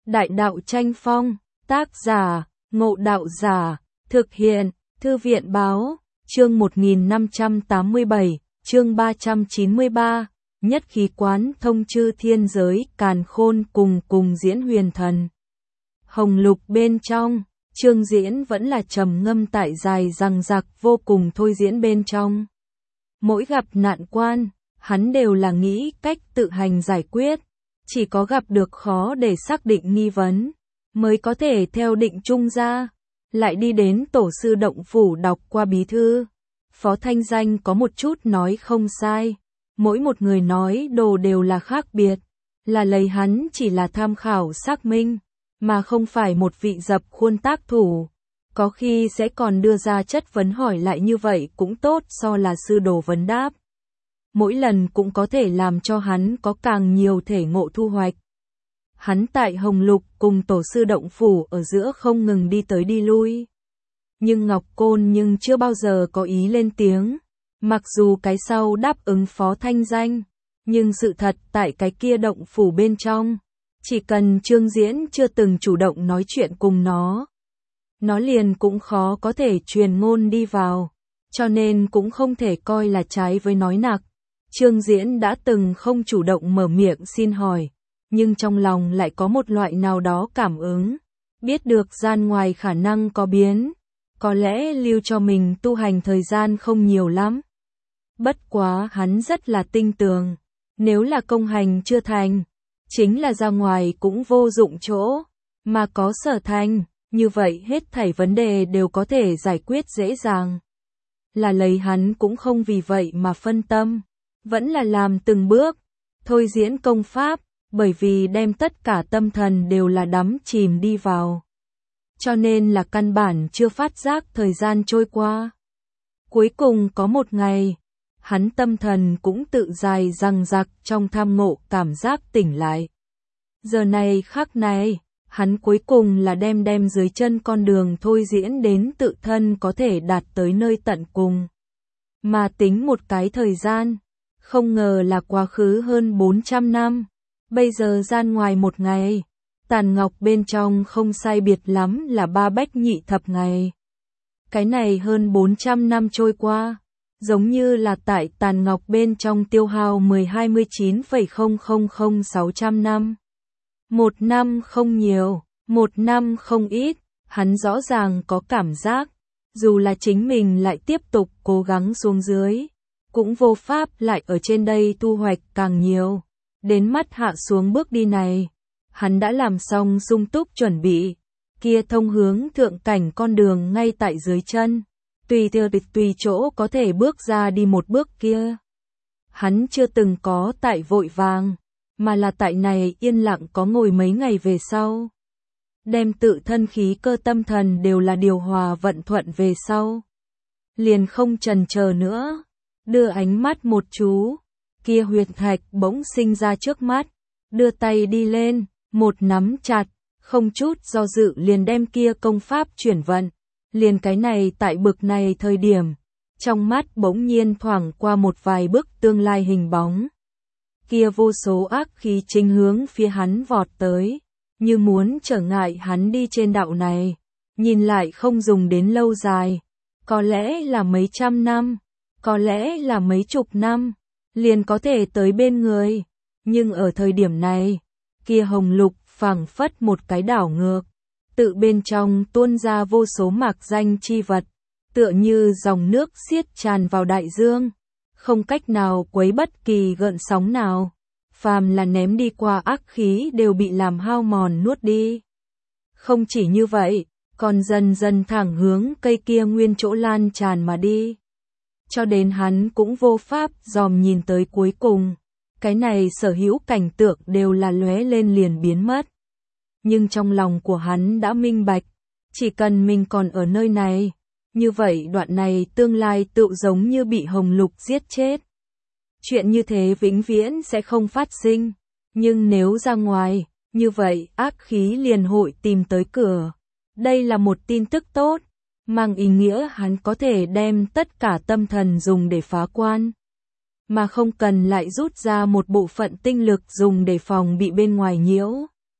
Đại đạo tranh phong, tác giả, Ngộ Đạo Giả, thực hiện, Thư viện Báo, chương 1587, chương 393, nhất khí quán thông chư thiên giới, càn khôn cùng diễn huyền thần. Hồng lục bên trong, Trương Diễn vẫn là trầm ngâm tại dài dằng dặc vô cùng thôi diễn bên trong. Mỗi gặp nạn quan, hắn đều là nghĩ cách tự hành giải quyết, chỉ có gặp được khó để xác định nghi vấn, mới có thể theo định chung ra, lại đi đến tổ sư động phủ đọc qua bí thư. Phó Thanh Danh có một chút nói không sai, mỗi một người nói đồ đều là khác biệt, là lấy hắn chỉ là tham khảo xác minh, mà không phải một vị dập khuôn tác thủ. Có khi sẽ còn đưa ra chất vấn hỏi lại như vậy cũng tốt so là sư đồ vấn đáp. Mỗi lần cũng có thể làm cho hắn có càng nhiều thể ngộ thu hoạch. Hắn tại Hồng Lục cùng tổ sư động phủ ở giữa không ngừng đi tới đi lui. Nhưng Ngọc Côn chưa bao giờ có ý lên tiếng. Mặc dù cái sau đáp ứng Phó Thanh Danh, nhưng sự thật tại cái kia động phủ bên trong, chỉ cần Trương Diễn chưa từng chủ động nói chuyện cùng nó liền cũng khó có thể truyền ngôn đi vào, cho nên cũng không thể coi là trái với nói nặc. Trương Diễn đã từng không chủ động mở miệng xin hỏi, nhưng trong lòng lại có một loại nào đó cảm ứng, biết được gian ngoài khả năng có biến, có lẽ lưu cho mình tu hành thời gian không nhiều lắm. Bất quá hắn rất là tinh tường, nếu là công hành chưa thành, chính là ra ngoài cũng vô dụng chỗ, mà có sở thành, như vậy hết thảy vấn đề đều có thể giải quyết dễ dàng. Là lấy hắn cũng không vì vậy mà phân tâm, vẫn là làm từng bước, thôi diễn công pháp, bởi vì đem tất cả tâm thần đều là đắm chìm đi vào. Cho nên là căn bản chưa phát giác thời gian trôi qua. Cuối cùng có một ngày, hắn tâm thần cũng tự dài dằng dặc trong tham ngộ cảm giác tỉnh lại. Giờ này khắc này, hắn cuối cùng là đem dưới chân con đường thôi diễn đến tự thân có thể đạt tới nơi tận cùng. Mà tính một cái thời gian, không ngờ là quá khứ hơn 400 năm, bây giờ gian ngoài một ngày, tàn ngọc bên trong không sai biệt lắm là 3 bách nhị thập ngày. Cái này hơn 400 năm trôi qua, giống như là tại tàn ngọc bên trong tiêu hao 10-29,000600 năm. Một năm không nhiều, một năm không ít, hắn rõ ràng có cảm giác, dù là chính mình lại tiếp tục cố gắng xuống dưới, cũng vô pháp lại ở trên đây thu hoạch càng nhiều. Đến mắt hạ xuống bước đi này, hắn đã làm xong sung túc chuẩn bị, kia thông hướng thượng cảnh con đường ngay tại dưới chân, tùy chỗ có thể bước ra đi một bước kia. Hắn chưa từng có tại vội vàng, mà là tại này yên lặng có ngồi mấy ngày về sau. Đem tự thân khí cơ tâm thần đều là điều hòa vận thuận về sau. Liền không chần chờ nữa, đưa ánh mắt một chú, kia huyệt thạch bỗng sinh ra trước mắt, đưa tay đi lên, một nắm chặt, không chút do dự liền đem kia công pháp chuyển vận. Liền cái này tại bực này thời điểm, trong mắt bỗng nhiên thoảng qua một vài bức tương lai hình bóng. Kia vô số ác khí chính hướng phía hắn vọt tới, như muốn trở ngại hắn đi trên đạo này, nhìn lại không dùng đến lâu dài, có lẽ là mấy trăm năm, có lẽ là mấy chục năm, liền có thể tới bên người, nhưng ở thời điểm này, kia hồng lục phảng phất một cái đảo ngược, tự bên trong tuôn ra vô số mạc danh chi vật, tựa như dòng nước xiết tràn vào đại dương, không cách nào quấy bất kỳ gợn sóng nào, phàm là ném đi qua ác khí đều bị làm hao mòn nuốt đi. Không chỉ như vậy, còn dần dần thẳng hướng cây kia nguyên chỗ lan tràn mà đi. Cho đến hắn cũng vô pháp dòm nhìn tới cuối cùng, cái này sở hữu cảnh tượng đều là lóe lên liền biến mất. Nhưng trong lòng của hắn đã minh bạch, chỉ cần mình còn ở nơi này, như vậy đoạn này tương lai tự giống như bị hồng lục giết chết. Chuyện như thế vĩnh viễn sẽ không phát sinh, nhưng nếu ra ngoài, như vậy ác khí liền hội tìm tới cửa. Đây là một tin tức tốt, mang ý nghĩa hắn có thể đem tất cả tâm thần dùng để phá quan, mà không cần lại rút ra một bộ phận tinh lực dùng để phòng bị bên ngoài nhiễu.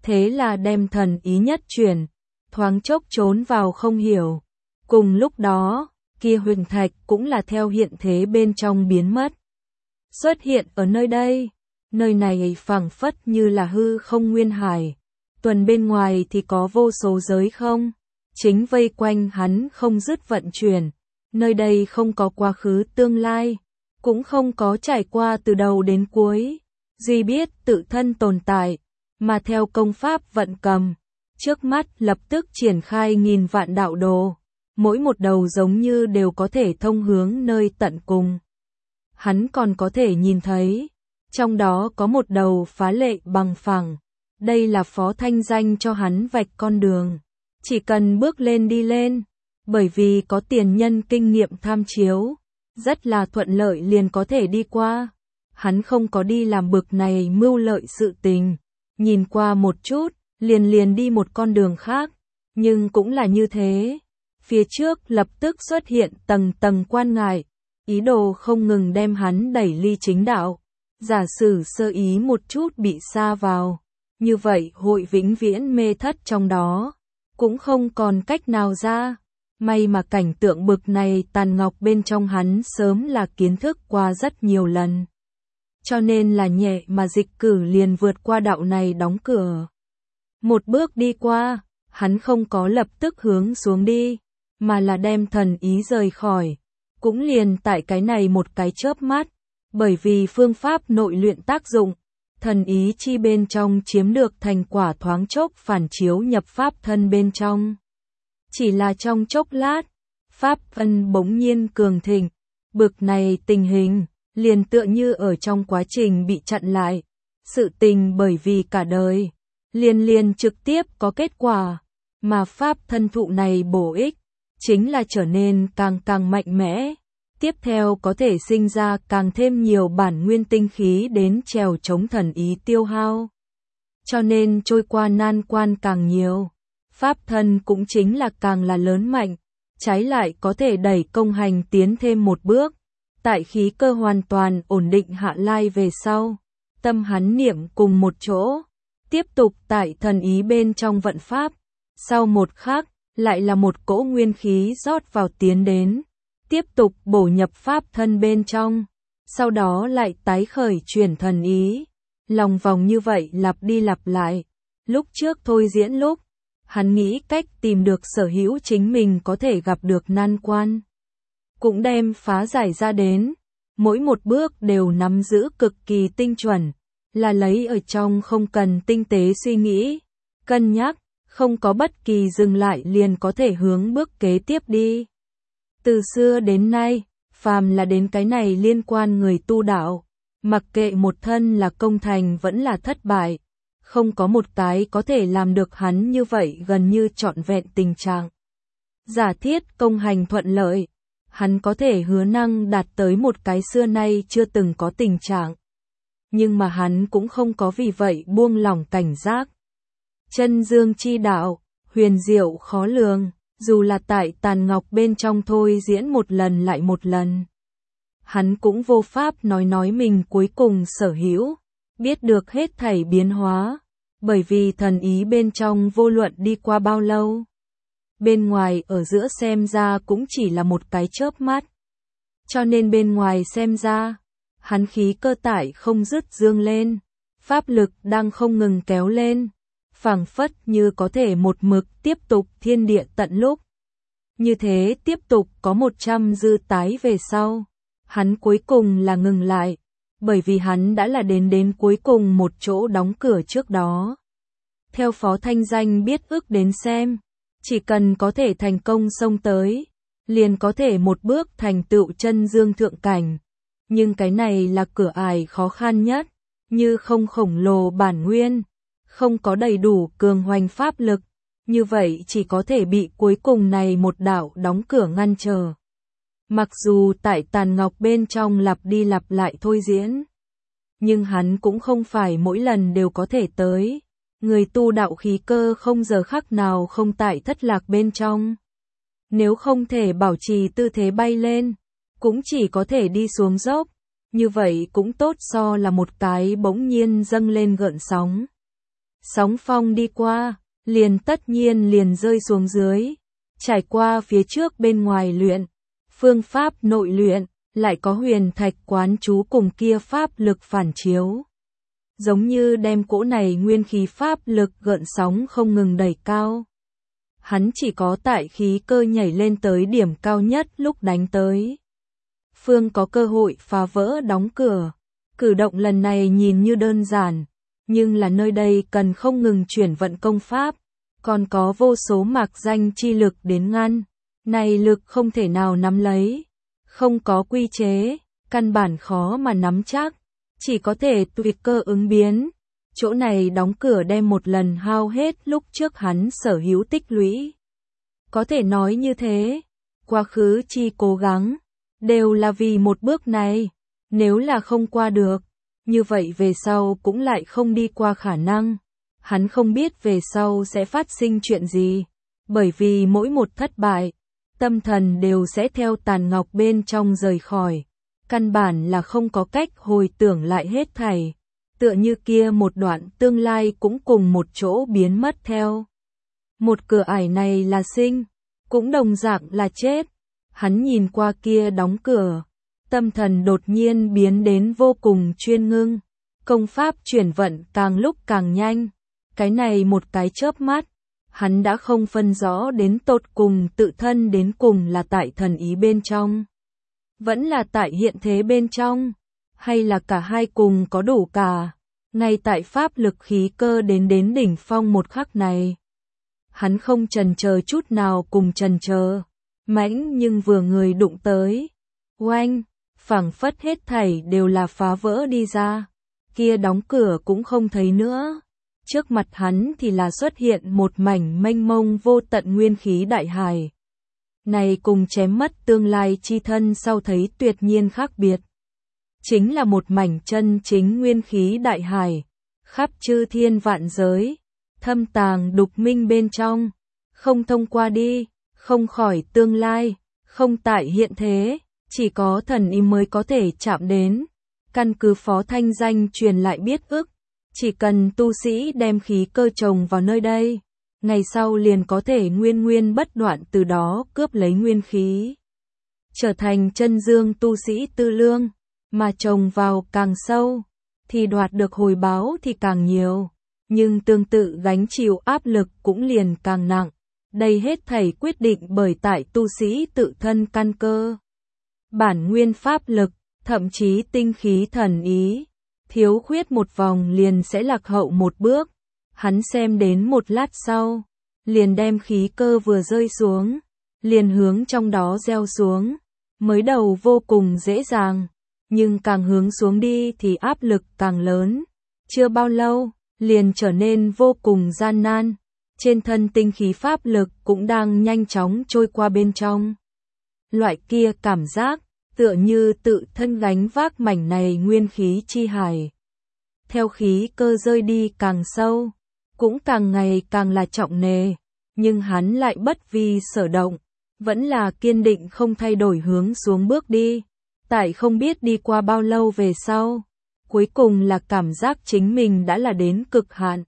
thế là đem thần ý nhất chuyển, thoáng chốc trốn vào không hiểu. Cùng lúc đó, kia huyền thạch cũng là theo hiện thế bên trong biến mất. Xuất hiện ở nơi đây, nơi này phảng phất như là hư không nguyên hải. Tuần bên ngoài thì có vô số giới không, chính vây quanh hắn không dứt vận chuyển. Nơi đây không có quá khứ tương lai, cũng không có trải qua từ đầu đến cuối, duy biết tự thân tồn tại, mà theo công pháp vận cầm, trước mắt lập tức triển khai nghìn vạn đạo đồ, mỗi một đầu giống như đều có thể thông hướng nơi tận cùng. Hắn còn có thể nhìn thấy, trong đó có một đầu phá lệ bằng phẳng, đây là Phó Thanh Danh cho hắn vạch con đường, chỉ cần bước lên đi lên, bởi vì có tiền nhân kinh nghiệm tham chiếu, rất là thuận lợi liền có thể đi qua. Hắn không có đi làm bực này mưu lợi sự tình, nhìn qua một chút, liền đi một con đường khác, nhưng cũng là như thế. Phía trước lập tức xuất hiện tầng tầng quan ngại, ý đồ không ngừng đem hắn đẩy ly chính đạo. Giả sử sơ ý một chút bị sa vào, như vậy hội vĩnh viễn mê thất trong đó, cũng không còn cách nào ra. May mà cảnh tượng bực này tàn ngọc bên trong hắn sớm là kiến thức qua rất nhiều lần. Cho nên là nhẹ mà dịch cử liền vượt qua đạo này đóng cửa. Một bước đi qua, hắn không có lập tức hướng xuống đi, mà là đem thần ý rời khỏi. Cũng liền tại cái này một cái chớp mắt, bởi vì phương pháp nội luyện tác dụng, thần ý chi bên trong chiếm được thành quả thoáng chốc phản chiếu nhập pháp thân bên trong. Chỉ là trong chốc lát, pháp thân bỗng nhiên cường thịnh, bực này tình hình, liền tựa như ở trong quá trình bị chặn lại. Sự tình bởi vì cả đời, liền trực tiếp có kết quả, mà pháp thân thụ này bổ ích, chính là trở nên càng mạnh mẽ. Tiếp theo có thể sinh ra càng thêm nhiều bản nguyên tinh khí đến trèo chống thần ý tiêu hao. Cho nên trôi qua nan quan càng nhiều, pháp thân cũng chính là càng là lớn mạnh, trái lại có thể đẩy công hành tiến thêm một bước. Tại khí cơ hoàn toàn ổn định hạ lai về sau, tâm hắn niệm cùng một chỗ, tiếp tục tại thần ý bên trong vận pháp. Sau một khắc, lại là một cỗ nguyên khí rót vào tiến đến, tiếp tục bổ nhập pháp thân bên trong, sau đó lại tái khởi chuyển thần ý. Lòng vòng như vậy lặp đi lặp lại. Lúc trước thôi diễn lúc, hắn nghĩ cách tìm được sở hữu chính mình có thể gặp được nan quan, cũng đem phá giải ra đến, mỗi một bước đều nắm giữ cực kỳ tinh chuẩn, là lấy ở trong không cần tinh tế suy nghĩ, cân nhắc, không có bất kỳ dừng lại liền có thể hướng bước kế tiếp đi. Từ xưa đến nay, phàm là đến cái này liên quan người tu đạo, mặc kệ một thân là công thành vẫn là thất bại, không có một cái có thể làm được hắn như vậy gần như trọn vẹn tình trạng. Giả thiết công hành thuận lợi, hắn có thể hứa năng đạt tới một cái xưa nay chưa từng có tình trạng. Nhưng mà hắn cũng không có vì vậy buông lỏng cảnh giác. Chân dương chi đạo, huyền diệu khó lường, dù là tại tàn ngọc bên trong thôi diễn một lần lại một lần. Hắn cũng vô pháp nói mình cuối cùng sở hữu, biết được hết thảy biến hóa, bởi vì thần ý bên trong vô luận đi qua bao lâu. Bên ngoài ở giữa xem ra cũng chỉ là một cái chớp mắt. Cho nên bên ngoài xem ra, hắn khí cơ tải không dứt dương lên, pháp lực đang không ngừng kéo lên, phảng phất như có thể một mực tiếp tục thiên địa tận lúc. Như thế tiếp tục có 100 dư tái về sau, hắn cuối cùng là ngừng lại, bởi vì hắn đã là đến cuối cùng một chỗ đóng cửa trước đó. Theo Phó Thanh Danh biết ước đến xem, chỉ cần có thể thành công xông tới, liền có thể một bước thành tựu chân dương thượng cảnh. Nhưng cái này là cửa ải khó khăn nhất, như không khổng lồ bản nguyên, không có đầy đủ cường hoành pháp lực, như vậy chỉ có thể bị cuối cùng này một đạo đóng cửa ngăn trở. Mặc dù tại tàn ngọc bên trong lặp đi lặp lại thôi diễn, nhưng hắn cũng không phải mỗi lần đều có thể tới. Người tu đạo khí cơ không giờ khắc nào không tại thất lạc bên trong. Nếu không thể bảo trì tư thế bay lên, cũng chỉ có thể đi xuống dốc. Như vậy cũng tốt so là một cái bỗng nhiên dâng lên gợn sóng. Sóng phong đi qua, liền tất nhiên liền rơi xuống dưới. Trải qua phía trước bên ngoài luyện, phương pháp nội luyện, lại có huyền thạch quán chú cùng kia pháp lực phản chiếu. Giống như đem cỗ này nguyên khí pháp lực gợn sóng không ngừng đẩy cao. Hắn chỉ có tại khí cơ nhảy lên tới điểm cao nhất lúc đánh tới. Phương có cơ hội phá vỡ đóng cửa. Cử động lần này nhìn như đơn giản, nhưng là nơi đây cần không ngừng chuyển vận công pháp, còn có vô số mạc danh chi lực đến ngăn. Này lực không thể nào nắm lấy, không có quy chế, căn bản khó mà nắm chắc, chỉ có thể tùy cơ ứng biến. Chỗ này đóng cửa đem một lần hao hết lúc trước hắn sở hữu tích lũy. Có thể nói như thế, quá khứ chi cố gắng, đều là vì một bước này, nếu là không qua được, như vậy về sau cũng lại không đi qua khả năng. Hắn không biết về sau sẽ phát sinh chuyện gì, bởi vì mỗi một thất bại, tâm thần đều sẽ theo tàn ngọc bên trong rời khỏi, căn bản là không có cách hồi tưởng lại hết thảy, tựa như kia một đoạn tương lai cũng cùng một chỗ biến mất theo. Một cửa ải này là sinh, cũng đồng dạng là chết. Hắn nhìn qua kia đóng cửa, tâm thần đột nhiên biến đến vô cùng chuyên ngưng, công pháp chuyển vận càng lúc càng nhanh. Cái này một cái chớp mắt, hắn đã không phân rõ đến tột cùng tự thân đến cùng là tại thần ý bên trong, vẫn là tại hiện thế bên trong, hay là cả hai cùng có đủ cả. Ngay tại pháp lực khí cơ đến đỉnh phong một khắc này, hắn không chần chờ chút nào cùng chần chờ, mãnh nhưng vừa người đụng tới, oanh, phảng phất hết thảy đều là phá vỡ đi ra, kia đóng cửa cũng không thấy nữa. Trước mặt hắn thì là xuất hiện một mảnh mênh mông vô tận nguyên khí đại hải. Này cùng chém mất tương lai chi thân sau thấy tuyệt nhiên khác biệt. Chính là một mảnh chân chính nguyên khí đại hải, khắp chư thiên vạn giới, thâm tàng đục minh bên trong, không thông qua đi, không khỏi tương lai, không tại hiện thế, chỉ có thần ý mới có thể chạm đến. Căn cứ Phó Thanh Danh truyền lại biết ức, chỉ cần tu sĩ đem khí cơ trồng vào nơi đây, ngày sau liền có thể nguyên bất đoạn từ đó cướp lấy nguyên khí, trở thành chân dương tu sĩ tư lương, mà trồng vào càng sâu, thì đoạt được hồi báo thì càng nhiều, nhưng tương tự gánh chịu áp lực cũng liền càng nặng. Đây hết thảy quyết định bởi tại tu sĩ tự thân căn cơ, bản nguyên pháp lực, thậm chí tinh khí thần ý. Thiếu khuyết một vòng liền sẽ lạc hậu một bước. Hắn xem đến một lát sau, liền đem khí cơ vừa rơi xuống, liền hướng trong đó gieo xuống. Mới đầu vô cùng dễ dàng, nhưng càng hướng xuống đi thì áp lực càng lớn. Chưa bao lâu, liền trở nên vô cùng gian nan. Trên thân tinh khí pháp lực cũng đang nhanh chóng trôi qua bên trong. Loại kia cảm giác, tựa như tự thân gánh vác mảnh này nguyên khí chi hải. Theo khí cơ rơi đi càng sâu, cũng càng ngày càng là trọng nề, nhưng hắn lại bất vi sở động, vẫn là kiên định không thay đổi hướng xuống bước đi. Tại không biết đi qua bao lâu về sau, cuối cùng là cảm giác chính mình đã là đến cực hạn.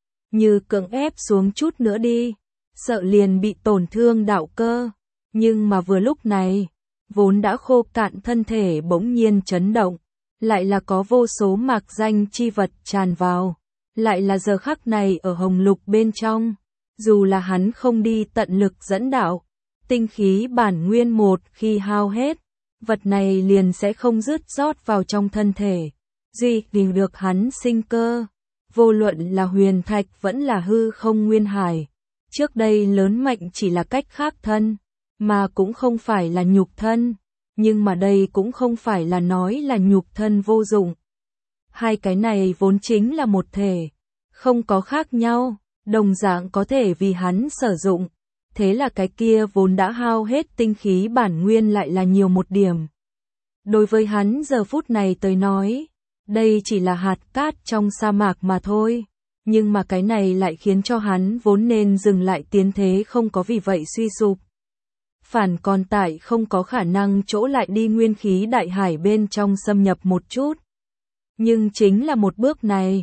Như cưỡng ép xuống chút nữa đi, sợ liền bị tổn thương đạo cơ, nhưng mà vừa lúc này, vốn đã khô cạn thân thể bỗng nhiên chấn động, lại là có vô số mạc danh chi vật tràn vào, lại là giờ khắc này ở hồng lục bên trong, dù là hắn không đi tận lực dẫn đạo, tinh khí bản nguyên một khi hao hết, vật này liền sẽ không dứt rót vào trong thân thể, duy trì được hắn sinh cơ, vô luận là huyền thạch vẫn là hư không nguyên hải, trước đây lớn mạnh chỉ là cách khác thân, mà cũng không phải là nhục thân. Nhưng mà đây cũng không phải là nói là nhục thân vô dụng. Hai cái này vốn chính là một thể, không có khác nhau, đồng dạng có thể vì hắn sử dụng. Thế là cái kia vốn đã hao hết tinh khí bản nguyên lại là nhiều một điểm. Đối với hắn giờ phút này tới nói, đây chỉ là hạt cát trong sa mạc mà thôi. Nhưng mà cái này lại khiến cho hắn vốn nên dừng lại tiến thế không có vì vậy suy sụp. Phản còn tại không có khả năng chỗ lại đi nguyên khí đại hải bên trong xâm nhập một chút. Nhưng chính là một bước này,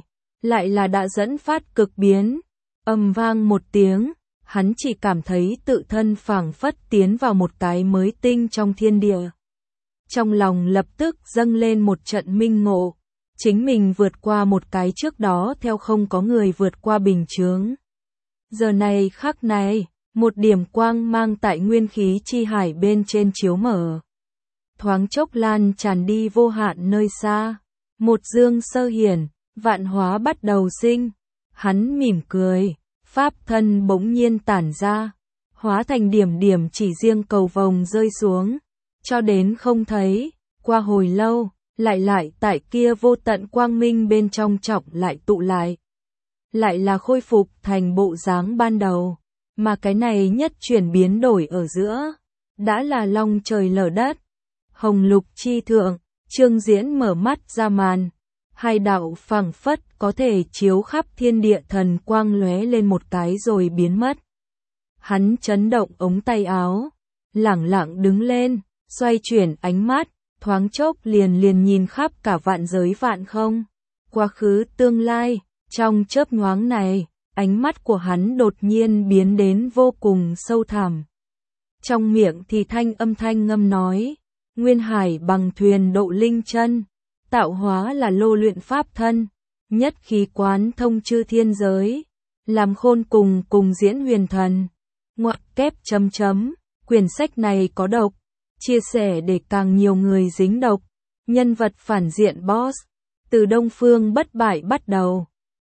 lại là đã dẫn phát cực biến. Ầm vang một tiếng, hắn chỉ cảm thấy tự thân phảng phất tiến vào một cái mới tinh trong thiên địa. Trong lòng lập tức dâng lên một trận minh ngộ, chính mình vượt qua một cái trước đó theo không có người vượt qua bình chướng. Giờ này khắc này, một điểm quang mang tại nguyên khí chi hải bên trên chiếu mở. Thoáng chốc lan tràn đi vô hạn nơi xa, một dương sơ hiển, vạn hóa bắt đầu sinh. Hắn mỉm cười, pháp thân bỗng nhiên tản ra, hóa thành điểm điểm chỉ riêng cầu vồng rơi xuống, cho đến không thấy, qua hồi lâu, lại tại kia vô tận quang minh bên trong trọng lại tụ lại là khôi phục thành bộ dáng ban đầu, mà cái này nhất chuyển biến đổi ở giữa, đã là long trời lở đất. Hồng lục chi thượng, Trương Diễn mở mắt ra màn, hai đạo phảng phất có thể chiếu khắp thiên địa thần quang lóe lên một cái rồi biến mất. Hắn chấn động ống tay áo, lẳng lặng đứng lên, xoay chuyển ánh mắt, thoáng chốc liền nhìn khắp cả vạn giới vạn không, quá khứ tương lai, trong chớp nhoáng này, ánh mắt của hắn đột nhiên biến đến vô cùng sâu thẳm. Trong miệng thì âm thanh ngâm nói, nguyên hải bằng thuyền độ linh chân, tạo hóa là lô luyện pháp thân, nhất khí quán thông chư thiên giới, làm khôn cùng diễn huyền thần. Ngoặc kép chấm, quyển sách này có độc, chia sẻ để càng nhiều người dính độc, nhân vật phản diện boss, từ Đông Phương bất bại bắt đầu.